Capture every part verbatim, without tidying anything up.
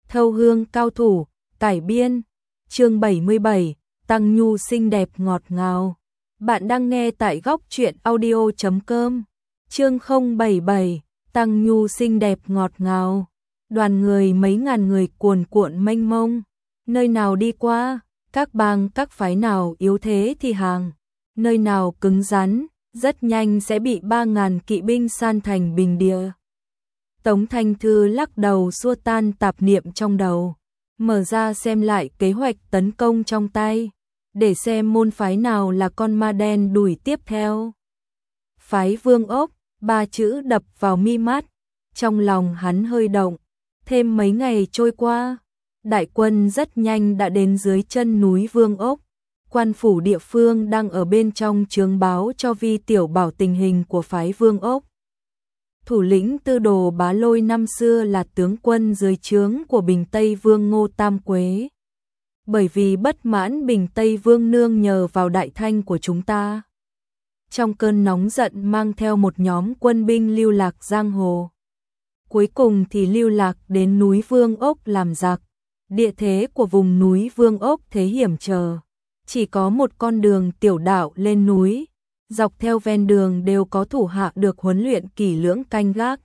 Thâu hương cao thủ, cải biên. Chương bảy mươi bảy, Tăng Nhu xinh đẹp ngọt ngào. Bạn đang nghe tại góc truyện audio chấm com. Chương không bảy bảy, Tăng Nhu xinh đẹp ngọt ngào. Đoàn người mấy ngàn người cuồn cuộn mênh mông, nơi nào đi qua, các bang các phái nào yếu thế thì hàng, nơi nào cứng rắn, rất nhanh sẽ bị ba ngàn kỵ binh san thành bình địa. Tống Thanh Thư lắc đầu xua tan tạp niệm trong đầu, mở ra xem lại kế hoạch tấn công trong tay, để xem môn phái nào là con ma đen đuổi tiếp theo. Phái Vương Ốc, ba chữ đập vào mi mắt, trong lòng hắn hơi động. Thêm mấy ngày trôi qua, đại quân rất nhanh đã đến dưới chân núi Vương Ốc. Quan phủ địa phương đang ở bên trong chướng báo cho Vi Tiểu Bảo tình hình của phái Vương Ốc. Thủ lĩnh Tư Đồ Bá Lôi năm xưa là tướng quân dưới trướng của Bình Tây Vương Ngô Tam Quế. Bởi vì bất mãn Bình Tây Vương nương nhờ vào đại thanh của chúng ta, trong cơn nóng giận mang theo một nhóm quân binh lưu lạc giang hồ. Cuối cùng thì lưu lạc đến núi Vương Ốc làm giặc. Địa thế của vùng núi Vương Ốc thế hiểm trở, chỉ có một con đường tiểu đạo lên núi, dọc theo ven đường đều có thủ hạ được huấn luyện kỹ lưỡng canh gác.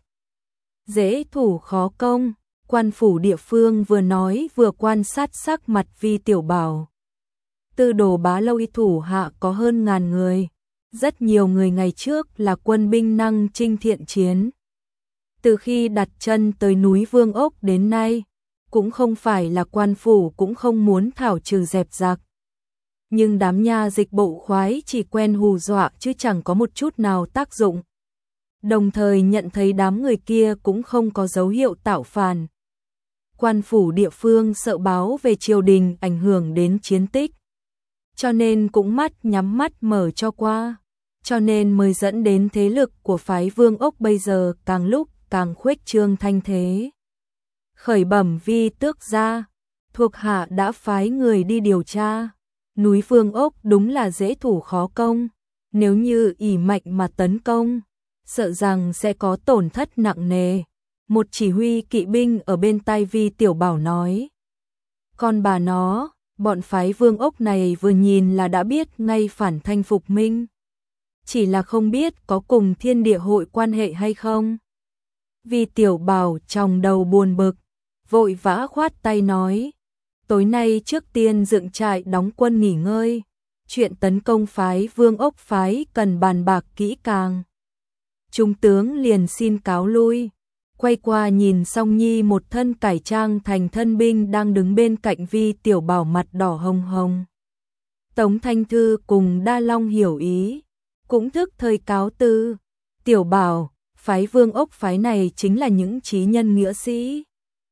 Dễ thủ khó công, quan phủ địa phương vừa nói vừa quan sát sắc mặt Vi Tiểu Bảo. Tư Đồ Bá Lôi thủ hạ có hơn ngàn người, rất nhiều người ngày trước là quân binh năng chinh thiện chiến. Từ khi đặt chân tới núi Vương Ốc đến nay, cũng không phải là quan phủ cũng không muốn thảo trừ dẹp giặc. Nhưng đám nha dịch bộ khoái chỉ quen hù dọa chứ chẳng có một chút nào tác dụng. Đồng thời nhận thấy đám người kia cũng không có dấu hiệu tạo phản. Quan phủ địa phương sợ báo về triều đình ảnh hưởng đến chiến tích, cho nên cũng mắt nhắm mắt mở cho qua. Cho nên mới dẫn đến thế lực của phái Vương Ốc bây giờ càng lúc càng khuếch trương thanh thế. Khởi bẩm Vi tước gia, thuộc hạ đã phái người đi điều tra. Núi Vương Ốc đúng là dễ thủ khó công, nếu như ỷ mạnh mà tấn công, sợ rằng sẽ có tổn thất nặng nề. Một chỉ huy kỵ binh ở bên tai Vi Tiểu Bảo nói. Con bà nó, bọn phái Vương Ốc này vừa nhìn là đã biết ngay phản thanh phục minh. Chỉ là không biết có cùng Thiên Địa hội quan hệ hay không. Vi Tiểu Bảo trong đầu buồn bực, vội vã khoát tay nói. Tối nay trước tiên dựng trại đóng quân nghỉ ngơi, chuyện tấn công phái Vương Ốc phái cần bàn bạc kỹ càng. Trung tướng liền xin cáo lui, quay qua nhìn Song Nhi một thân cải trang thành thân binh đang đứng bên cạnh Vi Tiểu Bảo mặt đỏ hồng hồng. Tống Thanh Thư cùng Đa Long hiểu ý, cũng thức thời cáo từ. Tiểu Bảo, phái Vương Ốc phái này chính là những chí nhân nghĩa sĩ.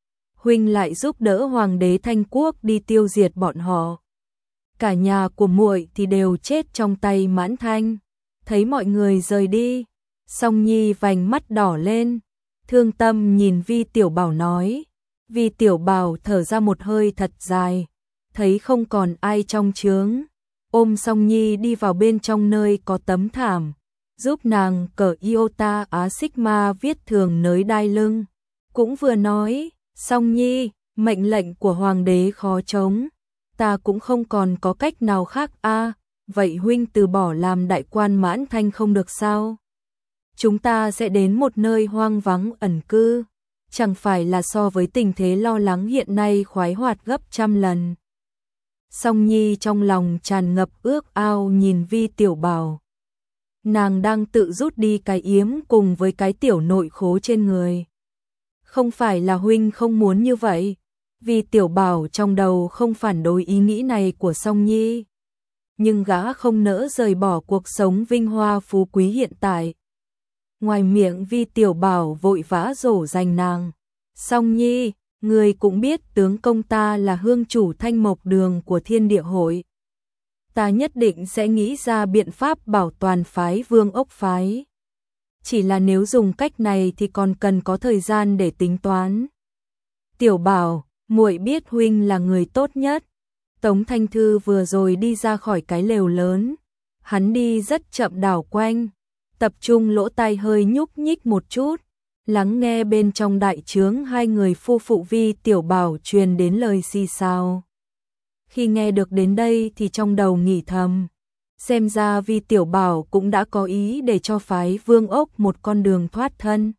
Huynh lại giúp đỡ hoàng đế Thanh Quốc đi tiêu diệt bọn họ. Cả nhà của muội thì đều chết trong tay Mãn Thanh. Thấy mọi người rời đi, Song Nhi vành mắt đỏ lên, thương tâm nhìn Vi Tiểu Bảo nói. Vi Tiểu Bảo thở ra một hơi thật dài, thấy không còn ai trong trướng, ôm Song Nhi đi vào bên trong nơi có tấm thảm, giúp nàng cởi Iota Á Sigma viết thường nới đai lưng. Cũng vừa nói, Song Nhi, mệnh lệnh của hoàng đế khó chống, ta cũng không còn có cách nào khác a. Vậy huynh từ bỏ làm đại quan Mãn Thanh không được sao? Chúng ta sẽ đến một nơi hoang vắng ẩn cư, chẳng phải là so với tình thế lo lắng hiện nay khoái hoạt gấp trăm lần. Song Nhi trong lòng tràn ngập ước ao nhìn Vi Tiểu Bảo. Nàng đang tự rút đi cái yếm cùng với cái tiểu nội khố trên người. Không phải là huynh không muốn như vậy. Vi Tiểu Bảo trong đầu không phản đối ý nghĩ này của Song Nhi. Nhưng gã không nỡ rời bỏ cuộc sống vinh hoa phú quý hiện tại. Ngoài miệng Vi Tiểu Bảo vội vã dỗ dành nàng. Song Nhi, người cũng biết tướng công ta là hương chủ Thanh Mộc Đường của Thiên Địa hội. Ta nhất định sẽ nghĩ ra biện pháp bảo toàn phái Vương Ốc phái. Chỉ là nếu dùng cách này thì còn cần có thời gian để tính toán. Tiểu Bảo, muội biết huynh là người tốt nhất. Tống Thanh Thư vừa rồi đi ra khỏi cái lều lớn, hắn đi rất chậm đảo quanh, tập trung lỗ tai hơi nhúc nhích một chút, lắng nghe bên trong đại trướng hai người phu phụ Vi Tiểu Bảo truyền đến lời xì xào. Khi nghe được đến đây thì trong đầu nghĩ thầm, xem ra Vi Tiểu Bảo cũng đã có ý để cho phái Vương Ốc một con đường thoát thân.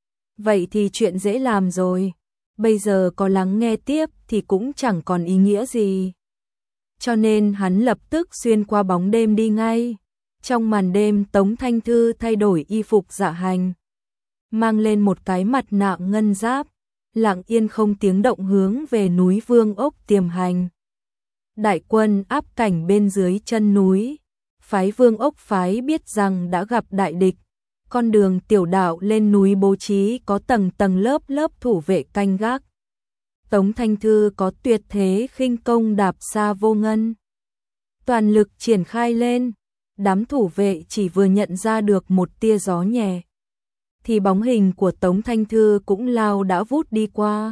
Vậy thì chuyện dễ làm rồi, bây giờ có lắng nghe tiếp thì cũng chẳng còn ý nghĩa gì. Cho nên hắn lập tức xuyên qua bóng đêm đi ngay. Trong màn đêm Tống Thanh Thư thay đổi y phục dạ hành, mang lên một cái mặt nạ ngân giáp, lặng yên không tiếng động hướng về núi Vương Ốc tiềm hành. Đại quân áp cảnh bên dưới chân núi, phái Vương Ốc phái biết rằng đã gặp đại địch, con đường tiểu đạo lên núi bố trí có tầng tầng lớp lớp thủ vệ canh gác. Tống Thanh Thư có tuyệt thế khinh công đạp xa vô ngân, toàn lực triển khai lên, đám thủ vệ chỉ vừa nhận ra được một tia gió nhẹ, thì bóng hình của Tống Thanh Thư cũng lao đã vút đi qua.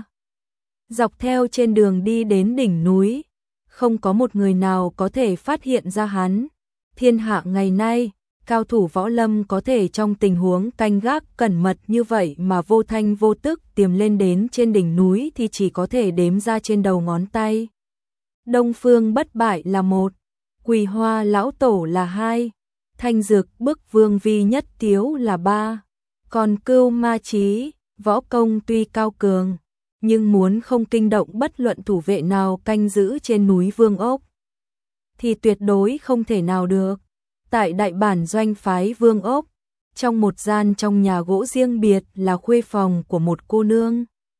Dọc theo trên đường đi đến đỉnh núi, không có một người nào có thể phát hiện ra hắn. Thiên hạ ngày nay, cao thủ võ lâm có thể trong tình huống canh gác cẩn mật như vậy mà vô thanh vô tức tiềm lên đến trên đỉnh núi thì chỉ có thể đếm ra trên đầu ngón tay. Đông Phương Bất Bại là một, Quỳ Hoa Lão Tổ là hai, Thanh Dược Bức Vương Vi Nhất Tiếu là ba. Còn Cưu Ma Chí, võ công tuy cao cường, nhưng muốn không kinh động bất luận thủ vệ nào canh giữ trên núi Vương Ốc thì tuyệt đối không thể nào được. Tại đại bản doanh phái Vương Ốc, trong một gian trong nhà gỗ riêng biệt là khuê phòng của một cô nương.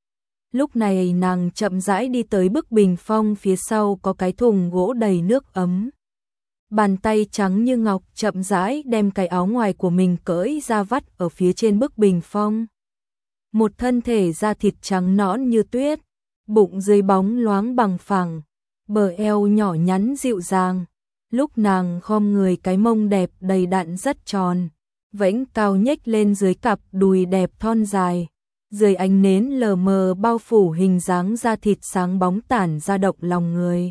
Lúc này nàng chậm rãi đi tới bức bình phong phía sau có cái thùng gỗ đầy nước ấm. Bàn tay trắng như ngọc chậm rãi đem cái áo ngoài của mình cởi ra vắt ở phía trên bức bình phong. Một thân thể da thịt trắng nõn như tuyết, bụng dưới bóng loáng bằng phẳng, bờ eo nhỏ nhắn dịu dàng. Lúc nàng khom người cái mông đẹp đầy đặn rất tròn, vẫy cao nhếch lên dưới cặp đùi đẹp thon dài. Dưới ánh nến lờ mờ bao phủ hình dáng da thịt sáng bóng tản ra động lòng người.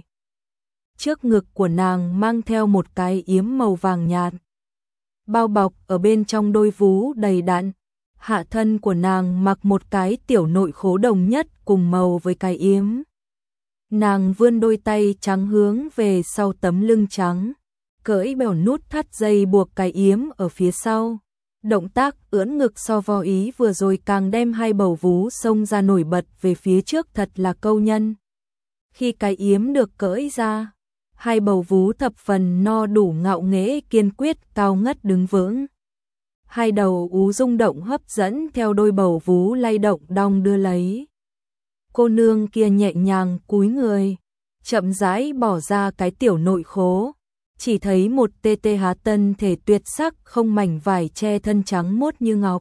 Trước ngực của nàng mang theo một cái yếm màu vàng nhạt, bao bọc ở bên trong đôi vú đầy đặn. Hạ thân của nàng mặc một cái tiểu nội khố đồng nhất cùng màu với cái yếm. Nàng vươn đôi tay trắng hướng về sau tấm lưng trắng, cởi bèo nút thắt dây buộc cái yếm ở phía sau. Động tác ưỡn ngực so vo ý vừa rồi càng đem hai bầu vú xông ra nổi bật về phía trước thật là câu nhân. Khi cái yếm được cởi ra, hai bầu vú thập phần no đủ ngạo nghễ kiên quyết cao ngất đứng vững. Hai đầu ú rung động hấp dẫn theo đôi bầu vú lay động đong đưa lấy. Cô nương kia nhẹ nhàng cúi người, chậm rãi bỏ ra cái tiểu nội khố, chỉ thấy một tê tê há tân thể tuyệt sắc không mảnh vải che thân trắng mốt như ngọc,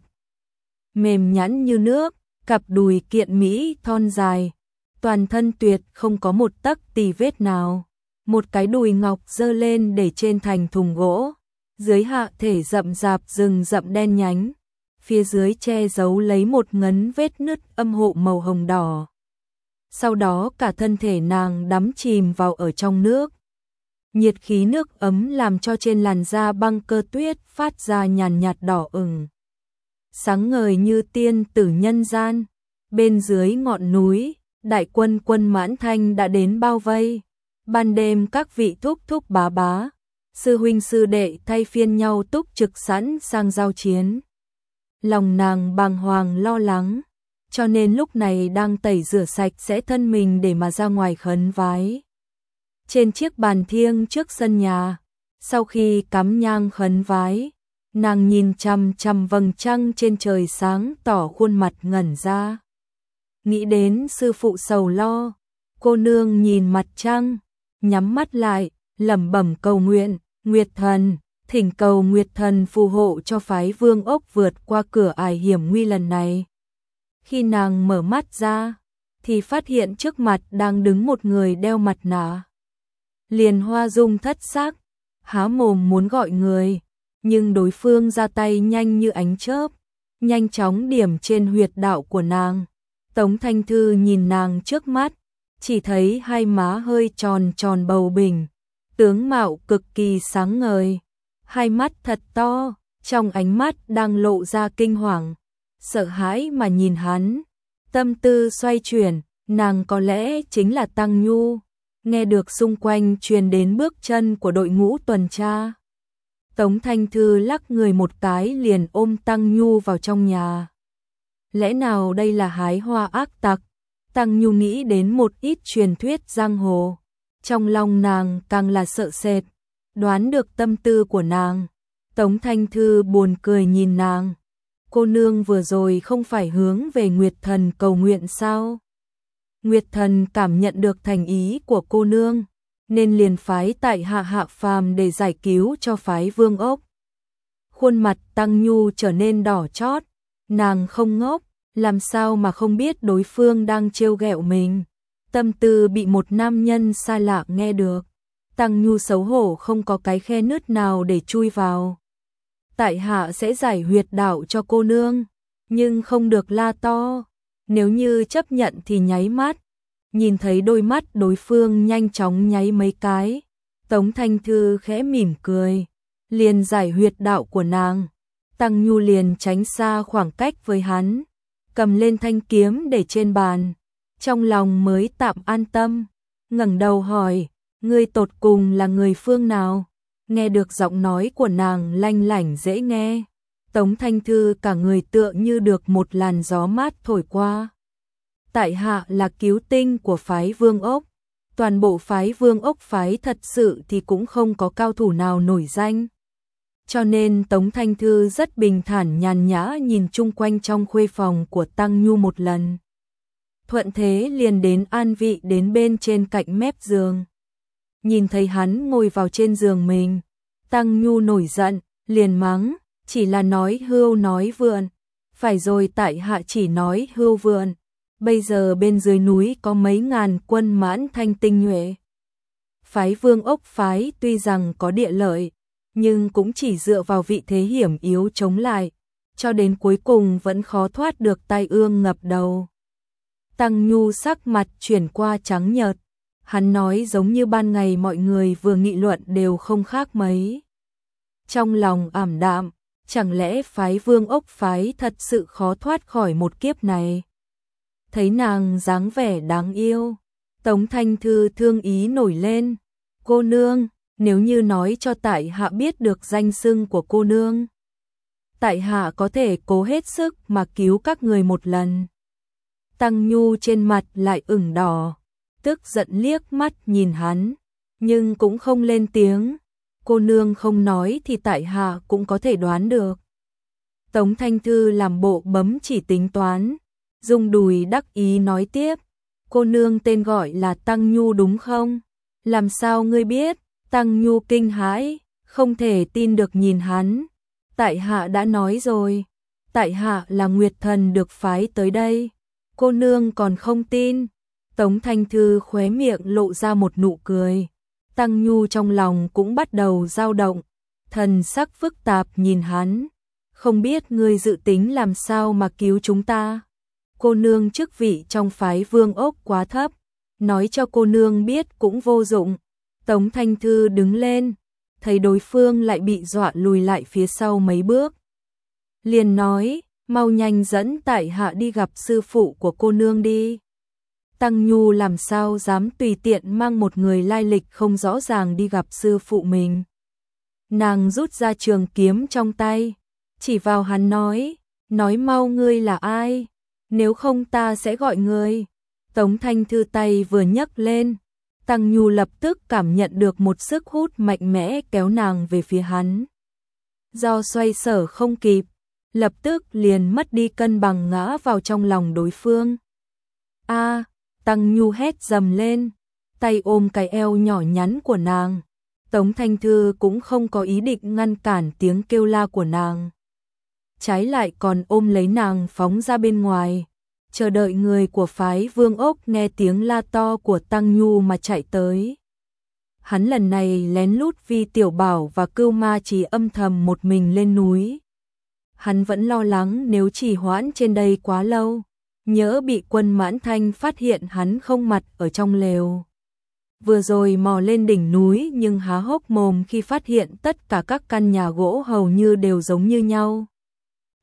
mềm nhẵn như nước, cặp đùi kiện mỹ thon dài, toàn thân tuyệt không có một tấc tì vết nào. Một cái đùi ngọc dơ lên để trên thành thùng gỗ, dưới hạ thể rậm rạp rừng rậm đen nhánh, phía dưới che giấu lấy một ngấn vết nứt âm hộ màu hồng đỏ. Sau đó cả thân thể nàng đắm chìm vào ở trong nước. Nhiệt khí nước ấm làm cho trên làn da băng cơ tuyết phát ra nhàn nhạt đỏ ửng. Sáng ngời như tiên tử nhân gian, bên dưới ngọn núi, đại quân quân Mãn Thanh đã đến bao vây. Ban đêm các vị thúc thúc bá bá, sư huynh sư đệ thay phiên nhau túc trực sẵn sang giao chiến. Lòng nàng bàng hoàng lo lắng, cho nên lúc này đang tẩy rửa sạch sẽ thân mình để mà ra ngoài khấn vái. Trên chiếc bàn thiêng trước sân nhà, sau khi cắm nhang khấn vái, nàng nhìn chằm chằm vầng trăng trên trời sáng tỏ khuôn mặt ngẩn ra. Nghĩ đến sư phụ sầu lo, cô nương nhìn mặt trăng, nhắm mắt lại, lẩm bẩm cầu nguyện, Nguyệt Thần, thỉnh cầu Nguyệt Thần phù hộ cho phái Vương Ốc vượt qua cửa ải hiểm nguy lần này. Khi nàng mở mắt ra, thì phát hiện trước mặt đang đứng một người đeo mặt nạ. Liền hoa dung thất sắc, há mồm muốn gọi người, nhưng đối phương ra tay nhanh như ánh chớp, nhanh chóng điểm trên huyệt đạo của nàng. Tống Thanh Thư nhìn nàng trước mắt, chỉ thấy hai má hơi tròn tròn bầu bỉnh, tướng mạo cực kỳ sáng ngời, hai mắt thật to, trong ánh mắt đang lộ ra kinh hoàng. sợ hãi mà nhìn hắn. Tâm tư xoay chuyển, nàng có lẽ chính là Tăng Nhu. Nghe được xung quanh truyền đến bước chân của đội ngũ tuần tra, Tống Thanh Thư lắc người một cái liền ôm Tăng Nhu vào trong nhà. Lẽ nào đây là hái hoa ác tặc? Tăng Nhu nghĩ đến một ít truyền thuyết giang hồ. Trong lòng nàng càng là sợ sệt, đoán được tâm tư của nàng. Tống Thanh Thư buồn cười nhìn nàng. Cô nương vừa rồi không phải hướng về Nguyệt Thần cầu nguyện sao? Nguyệt Thần cảm nhận được thành ý của cô nương, nên liền phái tại hạ hạ phàm để giải cứu cho phái Vương Ốc. Khuôn mặt Tăng Nhu trở nên đỏ chót, nàng không ngốc, làm sao mà không biết đối phương đang trêu ghẹo mình. Tâm tư bị một nam nhân xa lạ nghe được, Tăng Nhu xấu hổ không có cái khe nứt nào để chui vào. Tại hạ sẽ giải huyệt đạo cho cô nương, nhưng không được la to. Nếu như chấp nhận thì nháy mắt. Nhìn thấy đôi mắt đối phương nhanh chóng nháy mấy cái, Tống Thanh Thư khẽ mỉm cười, liền giải huyệt đạo của nàng. Tăng Nhu liền tránh xa khoảng cách với hắn, cầm lên thanh kiếm để trên bàn, trong lòng mới tạm an tâm, ngẩng đầu hỏi, ngươi tột cùng là người phương nào? Nghe được giọng nói của nàng lanh lảnh dễ nghe, Tống Thanh Thư cả người tựa như được một làn gió mát thổi qua. Tại hạ là cứu tinh của phái Vương Ốc, toàn bộ phái Vương Ốc phái thật sự thì cũng không có cao thủ nào nổi danh. Cho nên Tống Thanh Thư rất bình thản nhàn nhã nhìn chung quanh trong khuê phòng của Tăng Nhu một lần. Thuận thế liền đến an vị đến bên trên cạnh mép giường. Nhìn thấy hắn ngồi vào trên giường mình, Tăng Nhu nổi giận, liền mắng, chỉ là nói hưu nói vượn. Phải rồi, tại hạ chỉ nói hưu vượn. Bây giờ bên dưới núi có mấy ngàn quân mãn thanh tinh nhuệ. Phái Vương Ốc phái tuy rằng có địa lợi, nhưng cũng chỉ dựa vào vị thế hiểm yếu chống lại, cho đến cuối cùng vẫn khó thoát được tai ương ngập đầu. Tăng Nhu sắc mặt chuyển qua trắng nhợt, hắn nói giống như ban ngày mọi người vừa nghị luận đều không khác mấy. Trong lòng ảm đạm, chẳng lẽ phái Vương Ốc phái thật sự khó thoát khỏi một kiếp này? Thấy nàng dáng vẻ đáng yêu, Tống Thanh Thư thương ý nổi lên. Cô nương, nếu như nói cho tại hạ biết được danh xưng của cô nương, tại hạ có thể cố hết sức mà cứu các người một lần. Tăng Nhu trên mặt lại ửng đỏ, tức giận liếc mắt nhìn hắn, nhưng cũng không lên tiếng. Cô nương không nói thì tại hạ cũng có thể đoán được. Tống Thanh Thư làm bộ bấm chỉ tính toán, dùng đùi đắc ý nói tiếp, cô nương tên gọi là Tăng Nhu đúng không? Làm sao ngươi biết? Tăng Nhu kinh hãi, không thể tin được nhìn hắn. Tại hạ đã nói rồi, tại hạ là Nguyệt Thần được phái tới đây. Cô nương còn không tin. Tống Thanh Thư khóe miệng lộ ra một nụ cười. Tăng Nhu trong lòng cũng bắt đầu dao động, thần sắc phức tạp nhìn hắn. Không biết ngươi dự tính làm sao mà cứu chúng ta? Cô nương chức vị trong phái Vương Ốc quá thấp, nói cho cô nương biết cũng vô dụng. Tống Thanh Thư đứng lên, thấy đối phương lại bị dọa lùi lại phía sau mấy bước. Liền nói, mau nhanh dẫn tại hạ đi gặp sư phụ của cô nương đi. Tăng Nhu làm sao dám tùy tiện mang một người lai lịch không rõ ràng đi gặp sư phụ mình. Nàng rút ra trường kiếm trong tay, chỉ vào hắn nói, nói mau ngươi là ai, nếu không ta sẽ gọi ngươi. Tống Thanh Thư tay vừa nhấc lên, Tăng Nhu lập tức cảm nhận được một sức hút mạnh mẽ kéo nàng về phía hắn. Do xoay sở không kịp, lập tức liền mất đi cân bằng ngã vào trong lòng đối phương. A, Tăng Nhu hét dầm lên, tay ôm cái eo nhỏ nhắn của nàng. Tống Thanh Thư cũng không có ý định ngăn cản tiếng kêu la của nàng. Trái lại còn ôm lấy nàng phóng ra bên ngoài, chờ đợi người của phái Vương Ốc nghe tiếng la to của Tăng Nhu mà chạy tới. Hắn lần này lén lút Vi Tiểu Bảo và Cưu Ma Chỉ âm thầm một mình lên núi. Hắn vẫn lo lắng nếu trì hoãn trên đây quá lâu, nhỡ bị quân Mãn Thanh phát hiện hắn không mặt ở trong lều. Vừa rồi mò lên đỉnh núi nhưng há hốc mồm khi phát hiện tất cả các căn nhà gỗ hầu như đều giống như nhau.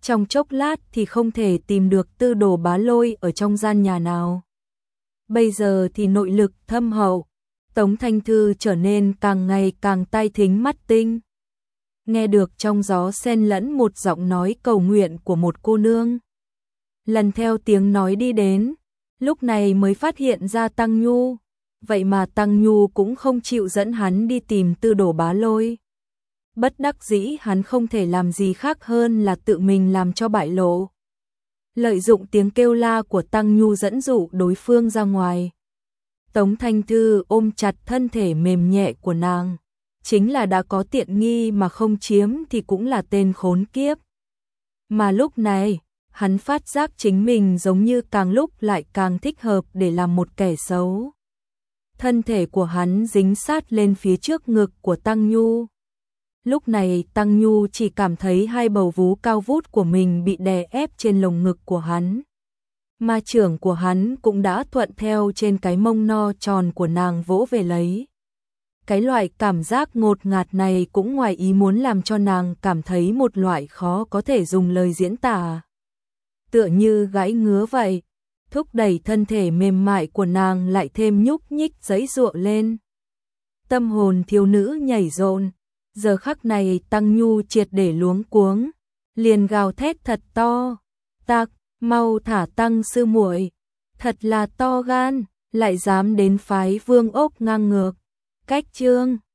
trong chốc lát thì không thể tìm được Tư Đồ Bá Lôi ở trong gian nhà nào. Bây giờ thì nội lực thâm hậu, Tống Thanh Thư trở nên càng ngày càng tai thính mắt tinh. Nghe được trong gió xen lẫn một giọng nói cầu nguyện của một cô nương. Lần theo tiếng nói đi đến, lúc này mới phát hiện ra Tăng Nhu, vậy mà Tăng Nhu cũng không chịu dẫn hắn đi tìm Tư Đồ Bá Lôi. Bất đắc dĩ hắn không thể làm gì khác hơn là tự mình làm cho bại lộ. Lợi dụng tiếng kêu la của Tăng Nhu dẫn dụ đối phương ra ngoài. Tống Thanh Thư ôm chặt thân thể mềm nhẹ của nàng, chính là đã có tiện nghi mà không chiếm thì cũng là tên khốn kiếp. Mà lúc này, hắn phát giác chính mình giống như càng lúc lại càng thích hợp để làm một kẻ xấu. Thân thể của hắn dính sát lên phía trước ngực của Tăng Nhu. Lúc này Tăng Nhu chỉ cảm thấy hai bầu vú cao vút của mình bị đè ép trên lồng ngực của hắn. Mà trưởng của hắn cũng đã thuận theo trên cái mông no tròn của nàng vỗ về lấy. Cái loại cảm giác ngột ngạt này cũng ngoài ý muốn làm cho nàng cảm thấy một loại khó có thể dùng lời diễn tả. Tựa như gãi ngứa vậy, thúc đẩy thân thể mềm mại của nàng lại thêm nhúc nhích giãy giụa lên. Tâm hồn thiếu nữ nhảy rộn, giờ khắc này Tăng Nhu triệt để luống cuống, liền gào thét thật to, "Tặc, mau thả Tăng sư muội, thật là to gan, lại dám đến phái Vương Ốc ngang ngược." Cách chương